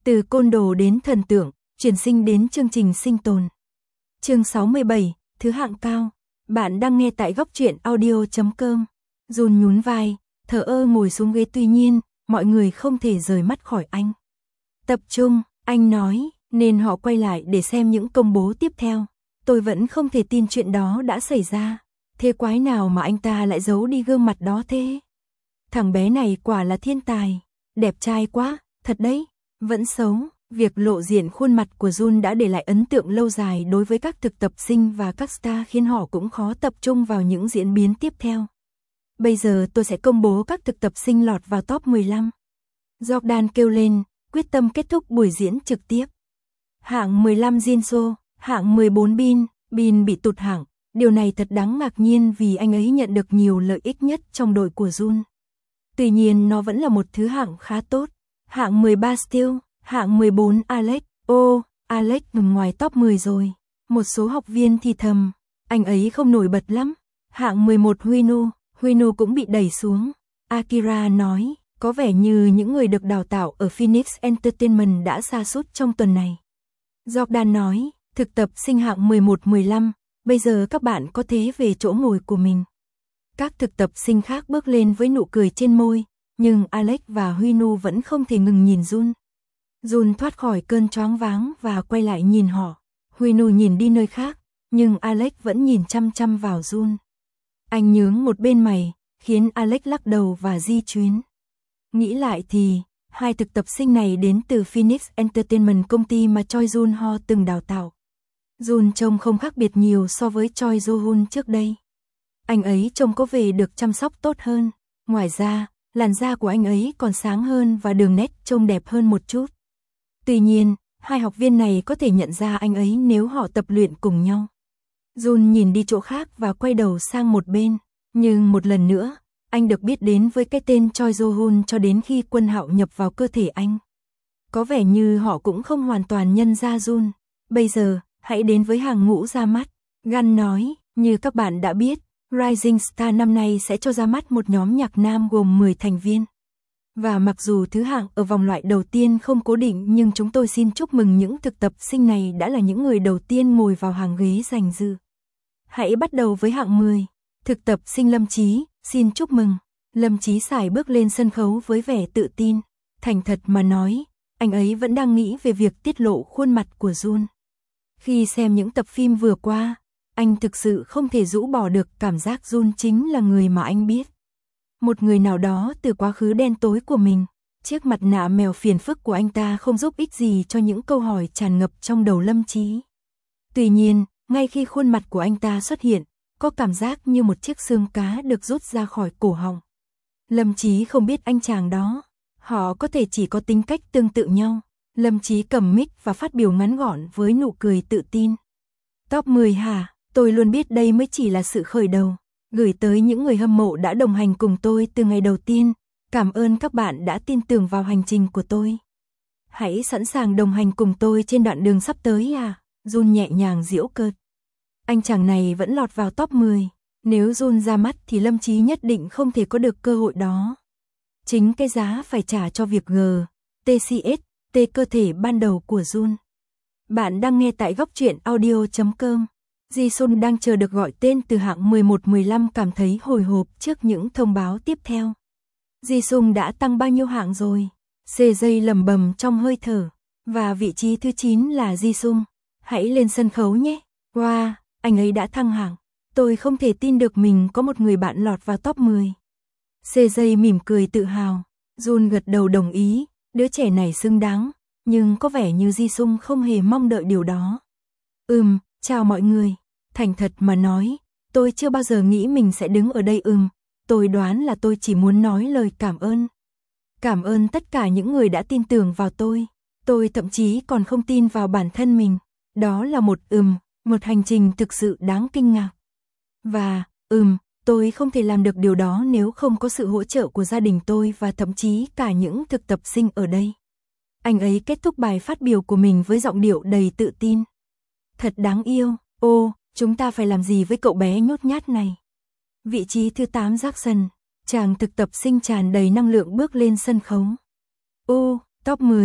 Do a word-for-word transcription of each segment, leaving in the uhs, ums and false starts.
Từ côn đồ đến thần tượng, chuyển sinh đến chương trình sinh tồn. Chương sáu mươi bảy, thứ hạng cao. Bạn đang nghe tại góc truyện audio chấm com. Jun nhún vai, thờ ơ ngồi xuống ghế, tuy nhiên, mọi người không thể rời mắt khỏi anh. Tập trung, anh nói, nên họ quay lại để xem những công bố tiếp theo. Tôi vẫn không thể tin chuyện đó đã xảy ra. Thế quái nào mà anh ta lại giấu đi gương mặt đó thế? Thằng bé này quả là thiên tài, đẹp trai quá, thật đấy. Vẫn xấu, việc lộ diện khuôn mặt của Jun đã để lại ấn tượng lâu dài đối với các thực tập sinh và các star, khiến họ cũng khó tập trung vào những diễn biến tiếp theo. Bây giờ tôi sẽ công bố các thực tập sinh lọt vào top mười lăm. Jordan kêu lên, quyết tâm kết thúc buổi diễn trực tiếp. Hạng mười lăm Jinso, hạng mười bốn Bin, Bin bị tụt hạng. Điều này thật đáng ngạc nhiên vì anh ấy nhận được nhiều lợi ích nhất trong đội của Jun. Tuy nhiên nó vẫn là một thứ hạng khá tốt. Hạng mười ba Steel, hạng mười bốn Alex. Ô, Alex nằm ngoài top mười rồi. Một số học viên thì thầm, anh ấy không nổi bật lắm. Hạng mười một Huinu, Huinu cũng bị đẩy xuống. Akira nói, có vẻ như những người được đào tạo ở Phoenix Entertainment đã sa sút trong tuần này. Jordan nói, thực tập sinh hạng mười một mười lăm, bây giờ các bạn có thể về chỗ ngồi của mình. Các thực tập sinh khác bước lên với nụ cười trên môi, nhưng Alex và Huinu vẫn không thể ngừng nhìn Jun. Jun thoát khỏi cơn choáng váng và quay lại nhìn họ. Huinu nhìn đi nơi khác, nhưng Alex vẫn nhìn chăm chăm vào Jun. Anh nhướng một bên mày, khiến Alex lắc đầu và di chuyến. Nghĩ lại thì, hai thực tập sinh này đến từ Phoenix Entertainment, công ty mà Choi Jun Ho từng đào tạo. Jun trông không khác biệt nhiều so với Choi Jo-hun trước đây. Anh ấy trông có vẻ được chăm sóc tốt hơn. Ngoài ra, làn da của anh ấy còn sáng hơn và đường nét trông đẹp hơn một chút. Tuy nhiên, hai học viên này có thể nhận ra anh ấy nếu họ tập luyện cùng nhau. Jun nhìn đi chỗ khác và quay đầu sang một bên. Nhưng một lần nữa, anh được biết đến với cái tên Choi Jo-hun cho đến khi Quân Hạo nhập vào cơ thể anh. Có vẻ như họ cũng không hoàn toàn nhận ra Jun. Bây giờ, hãy đến với hàng ngũ ra mắt. Gun nói, như các bạn đã biết, Rising Star năm nay sẽ cho ra mắt một nhóm nhạc nam gồm mười thành viên. Và mặc dù thứ hạng ở vòng loại đầu tiên không cố định, nhưng chúng tôi xin chúc mừng những thực tập sinh này đã là những người đầu tiên ngồi vào hàng ghế giành dự. Hãy bắt đầu với hạng mười. Thực tập sinh Lâm Chí, xin chúc mừng. Lâm Chí sải bước lên sân khấu với vẻ tự tin. Thành thật mà nói, anh ấy vẫn đang nghĩ về việc tiết lộ khuôn mặt của Jun. Khi xem những tập phim vừa qua, anh thực sự không thể rũ bỏ được cảm giác Jun chính là người mà anh biết. Một người nào đó từ quá khứ đen tối của mình. Chiếc mặt nạ mèo phiền phức của anh ta không giúp ích gì cho những câu hỏi tràn ngập trong đầu Lâm Chí. Tuy nhiên, ngay khi khuôn mặt của anh ta xuất hiện, có cảm giác như một chiếc xương cá được rút ra khỏi cổ họng. Lâm Chí không biết anh chàng đó, họ có thể chỉ có tính cách tương tự nhau. Lâm Chí cầm mic và phát biểu ngắn gọn với nụ cười tự tin. Top mười hả? Tôi luôn biết đây mới chỉ là sự khởi đầu. Gửi tới những người hâm mộ đã đồng hành cùng tôi từ ngày đầu tiên. Cảm ơn các bạn đã tin tưởng vào hành trình của tôi. Hãy sẵn sàng đồng hành cùng tôi trên đoạn đường sắp tới à? Jun nhẹ nhàng giễu cợt. Anh chàng này vẫn lọt vào top mười. Nếu Jun ra mắt thì Lâm Chí nhất định không thể có được cơ hội đó. Chính cái giá phải trả cho việc G, T C S, T cơ thể ban đầu của Jun. Bạn đang nghe tại góc truyện audio chấm com. Jisung đang chờ được gọi tên từ hạng mười một mười lăm, cảm thấy hồi hộp trước những thông báo tiếp theo. Jisung đã tăng bao nhiêu hạng rồi? xê gi lẩm bẩm trong hơi thở. Và vị trí thứ chín là Jisung. Hãy lên sân khấu nhé. Wow, anh ấy đã thăng hạng. Tôi không thể tin được mình có một người bạn lọt vào top mười. xê gi mỉm cười tự hào. Jun gật đầu đồng ý. Đứa trẻ này xứng đáng. Nhưng có vẻ như Jisung không hề mong đợi điều đó. Ừm, chào mọi người. Thành thật mà nói, tôi chưa bao giờ nghĩ mình sẽ đứng ở đây. Ừm, tôi đoán là tôi chỉ muốn nói lời cảm ơn. Cảm ơn tất cả những người đã tin tưởng vào tôi. Tôi thậm chí còn không tin vào bản thân mình. Đó là một ừm, một hành trình thực sự đáng kinh ngạc. Và, ừm, tôi không thể làm được điều đó nếu không có sự hỗ trợ của gia đình tôi và thậm chí cả những thực tập sinh ở đây. Anh ấy kết thúc bài phát biểu của mình với giọng điệu đầy tự tin. Thật đáng yêu. Ô, chúng ta phải làm gì với cậu bé nhút nhát này? Vị trí thứ tám Jackson, chàng thực tập sinh tràn đầy năng lượng bước lên sân khấu. Ô, top mười,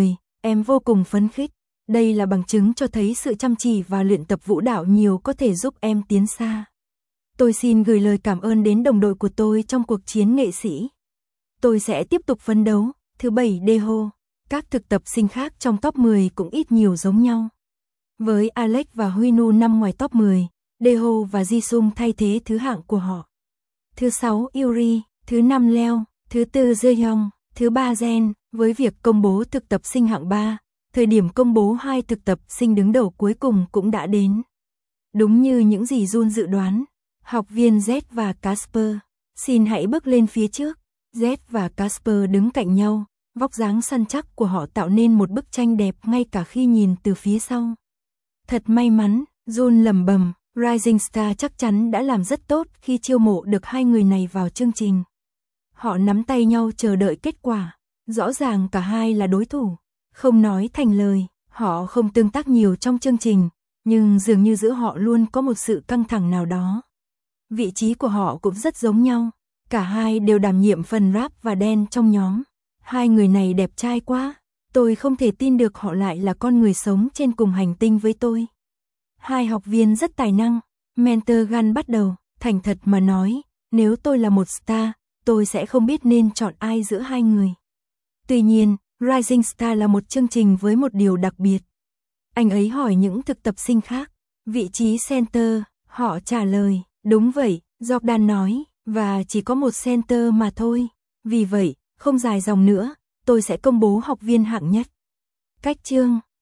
Em vô cùng phấn khích. Đây là bằng chứng cho thấy sự chăm chỉ và luyện tập vũ đạo nhiều có thể giúp em tiến xa. Tôi xin gửi lời cảm ơn đến đồng đội của tôi trong cuộc chiến nghệ sĩ. Tôi sẽ tiếp tục phấn đấu. Thứ bảy, Daeho. Các thực tập sinh khác trong top mười cũng ít nhiều giống nhau. Với Alex và Huinu nằm ngoài top mười, Daeho và Jisung thay thế thứ hạng của họ. Thứ sáu, Yuri. Thứ năm, Leo. Thứ tư, Jaehyung. Thứ ba, Jen. Với việc công bố thực tập sinh hạng ba, thời điểm công bố hai thực tập sinh đứng đầu cuối cùng cũng đã đến. Đúng như những gì Jun dự đoán, học viên Z và Casper, xin hãy bước lên phía trước. Z và Casper đứng cạnh nhau, vóc dáng săn chắc của họ tạo nên một bức tranh đẹp ngay cả khi nhìn từ phía sau. Thật may mắn, Jun lẩm bẩm, Rising Star chắc chắn đã làm rất tốt khi chiêu mộ được hai người này vào chương trình. Họ nắm tay nhau chờ đợi kết quả. Rõ ràng cả hai là đối thủ. Không nói thành lời, họ không tương tác nhiều trong chương trình, nhưng dường như giữa họ luôn có một sự căng thẳng nào đó. Vị trí của họ cũng rất giống nhau. Cả hai đều đảm nhiệm phần rap và đen trong nhóm. Hai người này đẹp trai quá. Tôi không thể tin được họ lại là con người sống trên cùng hành tinh với tôi. Hai học viên rất tài năng. Mentor Gun bắt đầu, thành thật mà nói, nếu tôi là một star, tôi sẽ không biết nên chọn ai giữa hai người. Tuy nhiên, Rising Star là một chương trình với một điều đặc biệt. Anh ấy hỏi những thực tập sinh khác, vị trí center, họ trả lời, đúng vậy, Jordan nói, và chỉ có một center mà thôi. Vì vậy, không dài dòng nữa, tôi sẽ công bố học viên hạng nhất. Cách chương